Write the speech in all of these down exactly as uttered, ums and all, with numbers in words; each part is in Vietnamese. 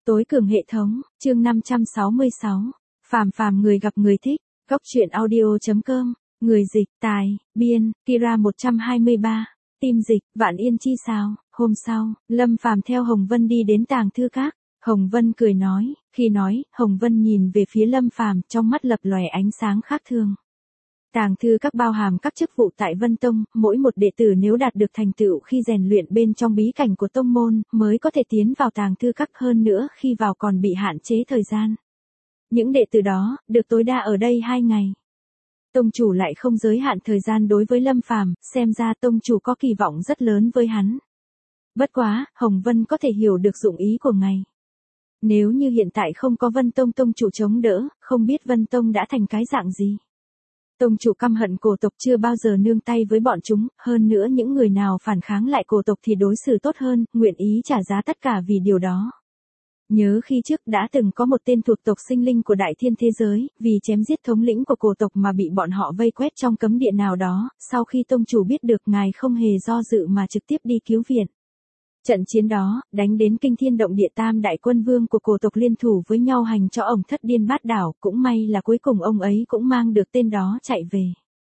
Tối cường hệ thống, chương năm trăm sáu mươi sáu. Phàm phàm người gặp người thích, góc truyện audio.com, người dịch, tài, biên, Kira một trăm hai mươi ba, tim dịch, Vạn Yên chi sao. Hôm sau, Lâm Phàm theo Hồng Vân đi đến tàng thư các. Hồng Vân cười nói, khi nói, Hồng Vân nhìn về phía Lâm Phàm, trong mắt lập lòe ánh sáng khác thường. Tàng thư các bao hàm các chức vụ tại Vân Tông, mỗi một đệ tử nếu đạt được thành tựu khi rèn luyện bên trong bí cảnh của tông môn, mới có thể tiến vào tàng thư các, hơn nữa khi vào còn bị hạn chế thời gian. Những đệ tử đó, được tối đa ở đây hai ngày. Tông chủ lại không giới hạn thời gian đối với Lâm Phàm, xem ra tông chủ có kỳ vọng rất lớn với hắn. Bất quá, Hồng Vân có thể hiểu được dụng ý của ngài. Nếu như hiện tại không có Vân Tông tông chủ chống đỡ, không biết Vân Tông đã thành cái dạng gì. Tông chủ căm hận cổ tộc chưa bao giờ nương tay với bọn chúng, hơn nữa những người nào phản kháng lại cổ tộc thì đối xử tốt hơn, nguyện ý trả giá tất cả vì điều đó. Nhớ khi trước đã từng có một tên thuộc tộc sinh linh của đại thiên thế giới, vì chém giết thống lĩnh của cổ tộc mà bị bọn họ vây quét trong cấm địa nào đó, sau khi tông chủ biết được ngài không hề do dự mà trực tiếp đi cứu viện. Trận chiến đó, đánh đến kinh thiên động địa, tam đại quân vương của cổ tộc liên thủ với nhau hành cho ông thất điên bát đảo, cũng may là cuối cùng ông ấy cũng mang được tên đó chạy về.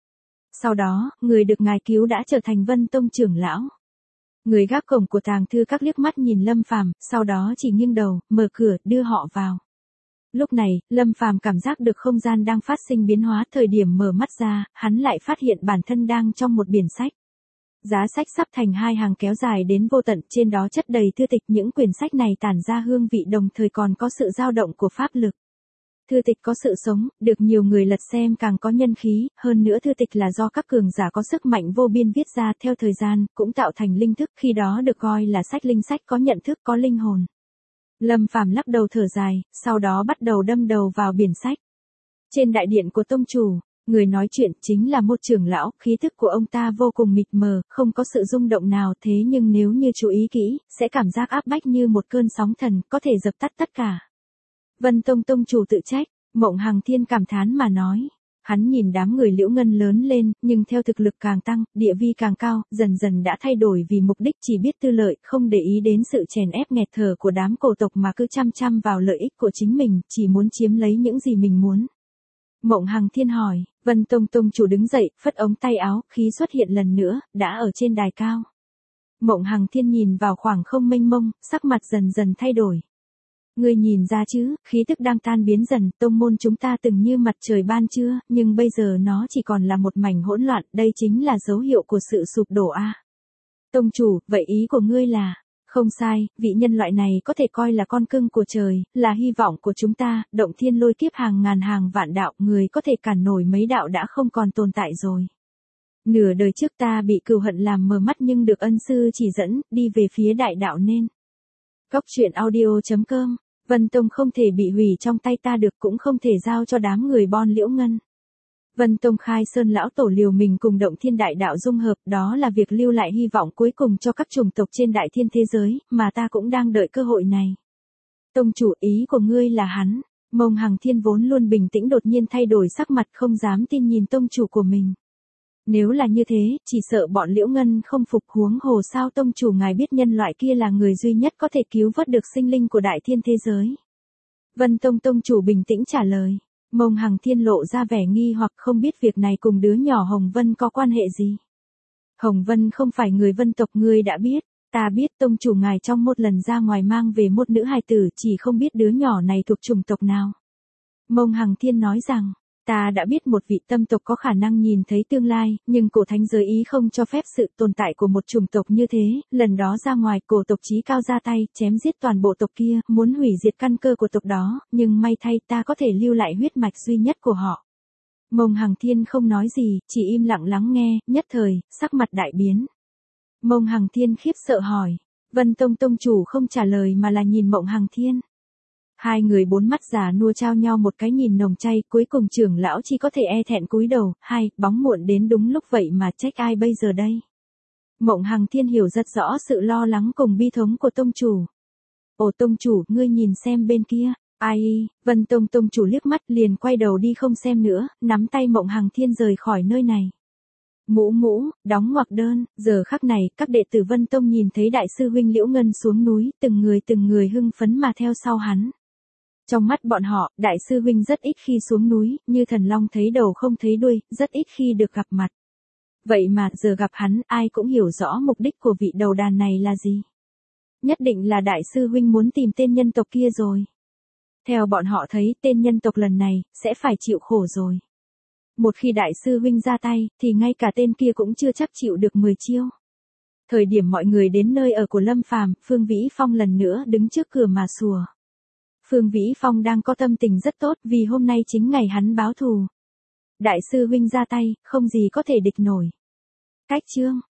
Sau đó, người được ngài cứu đã trở thành Vân Tông trưởng lão. Người gác cổng của tàng thư các liếc mắt nhìn Lâm Phàm, sau đó chỉ nghiêng đầu, mở cửa, đưa họ vào. Lúc này, Lâm Phàm cảm giác được không gian đang phát sinh biến hóa, thời điểm mở mắt ra, hắn lại phát hiện bản thân đang trong một biển sách. Giá sách sắp thành hai hàng kéo dài đến vô tận, trên đó chất đầy thư tịch, những quyển sách này tản ra hương vị đồng thời còn có sự dao động của pháp lực. Thư tịch có sự sống, được nhiều người lật xem càng có nhân khí, hơn nữa thư tịch là do các cường giả có sức mạnh vô biên viết ra, theo thời gian, cũng tạo thành linh thức, khi đó được coi là sách linh sách, có nhận thức, có linh hồn. Lâm Phàm lắc đầu thở dài, sau đó bắt đầu đâm đầu vào biển sách. Trên đại điện của tông chủ, người nói chuyện chính là một trưởng lão, khí thức của ông ta vô cùng mịt mờ, không có sự rung động nào, thế nhưng nếu như chú ý kỹ, sẽ cảm giác áp bách như một cơn sóng thần, có thể dập tắt tất cả. Vân Tông tông chủ tự trách, Mộng Hằng Thiên cảm thán mà nói. Hắn nhìn đám người Liễu Ngân lớn lên, nhưng theo thực lực càng tăng, địa vi càng cao, dần dần đã thay đổi vì mục đích chỉ biết tư lợi, không để ý đến sự chèn ép nghẹt thở của đám cổ tộc mà cứ chăm chăm vào lợi ích của chính mình, chỉ muốn chiếm lấy những gì mình muốn. Mộng Hằng Thiên hỏi, Vân Tông tông chủ đứng dậy, phất ống tay áo, khí xuất hiện lần nữa, đã ở trên đài cao. Mộng Hằng Thiên nhìn vào khoảng không mênh mông, sắc mặt dần dần thay đổi. Ngươi nhìn ra chứ, khí tức đang tan biến dần, tông môn chúng ta từng như mặt trời ban trưa, nhưng bây giờ nó chỉ còn là một mảnh hỗn loạn, đây chính là dấu hiệu của sự sụp đổ a. À. Tông chủ, vậy ý của ngươi là? Không sai, vị nhân loại này có thể coi là con cưng của trời, là hy vọng của chúng ta, động thiên lôi kiếp hàng ngàn hàng vạn đạo, người có thể cản nổi mấy đạo đã không còn tồn tại rồi. Nửa đời trước ta bị cừu hận làm mờ mắt nhưng được ân sư chỉ dẫn, đi về phía đại đạo nên. Góc truyện audio.com, Vân Tông không thể bị hủy trong tay ta được, cũng không thể giao cho đám người Bon Liễu Ngân. Vân Tông khai sơn lão tổ liều mình cùng động thiên đại đạo dung hợp, đó là việc lưu lại hy vọng cuối cùng cho các chủng tộc trên đại thiên thế giới, mà ta cũng đang đợi cơ hội này. Tông chủ, ý của ngươi là hắn? Mộng Hằng Thiên vốn luôn bình tĩnh đột nhiên thay đổi sắc mặt, không dám tin nhìn tông chủ của mình. Nếu là như thế, chỉ sợ bọn Liễu Ngân không phục, huống hồ sao tông chủ ngài biết nhân loại kia là người duy nhất có thể cứu vớt được sinh linh của đại thiên thế giới. Vân Tông tông chủ bình tĩnh trả lời. Mộng Hằng Thiên lộ ra vẻ nghi hoặc, không biết việc này cùng đứa nhỏ Hồng Vân có quan hệ gì. Hồng Vân không phải người Vân tộc, ngươi đã biết. Ta biết tông chủ ngài trong một lần ra ngoài mang về một nữ hài tử, chỉ không biết đứa nhỏ này thuộc chủng tộc nào. Mộng Hằng Thiên nói rằng, ta đã biết một vị tâm tộc có khả năng nhìn thấy tương lai, nhưng cổ thánh giới ý không cho phép sự tồn tại của một chủng tộc như thế, lần đó ra ngoài cổ tộc chí cao ra tay, chém giết toàn bộ tộc kia, muốn hủy diệt căn cơ của tộc đó, nhưng may thay ta có thể lưu lại huyết mạch duy nhất của họ. Mộng Hằng Thiên không nói gì, chỉ im lặng lắng nghe, nhất thời, sắc mặt đại biến. Mộng Hằng Thiên khiếp sợ hỏi, Vân Tông tông chủ không trả lời mà là nhìn Mộng Hằng Thiên. Hai người bốn mắt già nua trao nhau một cái nhìn nồng chay, cuối cùng trưởng lão chỉ có thể e thẹn cúi đầu, hai, bóng muộn đến đúng lúc vậy mà trách ai bây giờ đây. Mộng Hằng Thiên hiểu rất rõ sự lo lắng cùng bi thống của tông chủ. Ồ tông chủ, ngươi nhìn xem bên kia, ai, Vân Tông tông chủ liếc mắt liền quay đầu đi không xem nữa, nắm tay Mộng Hằng Thiên rời khỏi nơi này. Mũ mũ, đóng ngoặc đơn, giờ khắc này, các đệ tử Vân Tông nhìn thấy đại sư huynh Liễu Ngân xuống núi, từng người từng người hưng phấn mà theo sau hắn. Trong mắt bọn họ, đại sư huynh rất ít khi xuống núi, như thần long thấy đầu không thấy đuôi, rất ít khi được gặp mặt. Vậy mà, giờ gặp hắn, ai cũng hiểu rõ mục đích của vị đầu đàn này là gì. Nhất định là đại sư huynh muốn tìm tên nhân tộc kia rồi. Theo bọn họ thấy, tên nhân tộc lần này, sẽ phải chịu khổ rồi. Một khi đại sư huynh ra tay, thì ngay cả tên kia cũng chưa chắc chịu được mười chiêu. Thời điểm mọi người đến nơi ở của Lâm Phàm, Phương Vĩ Phong lần nữa đứng trước cửa mà sủa. Phương Vĩ Phong đang có tâm tình rất tốt vì hôm nay chính ngày hắn báo thù. Đại sư huynh ra tay, không gì có thể địch nổi. Cách chương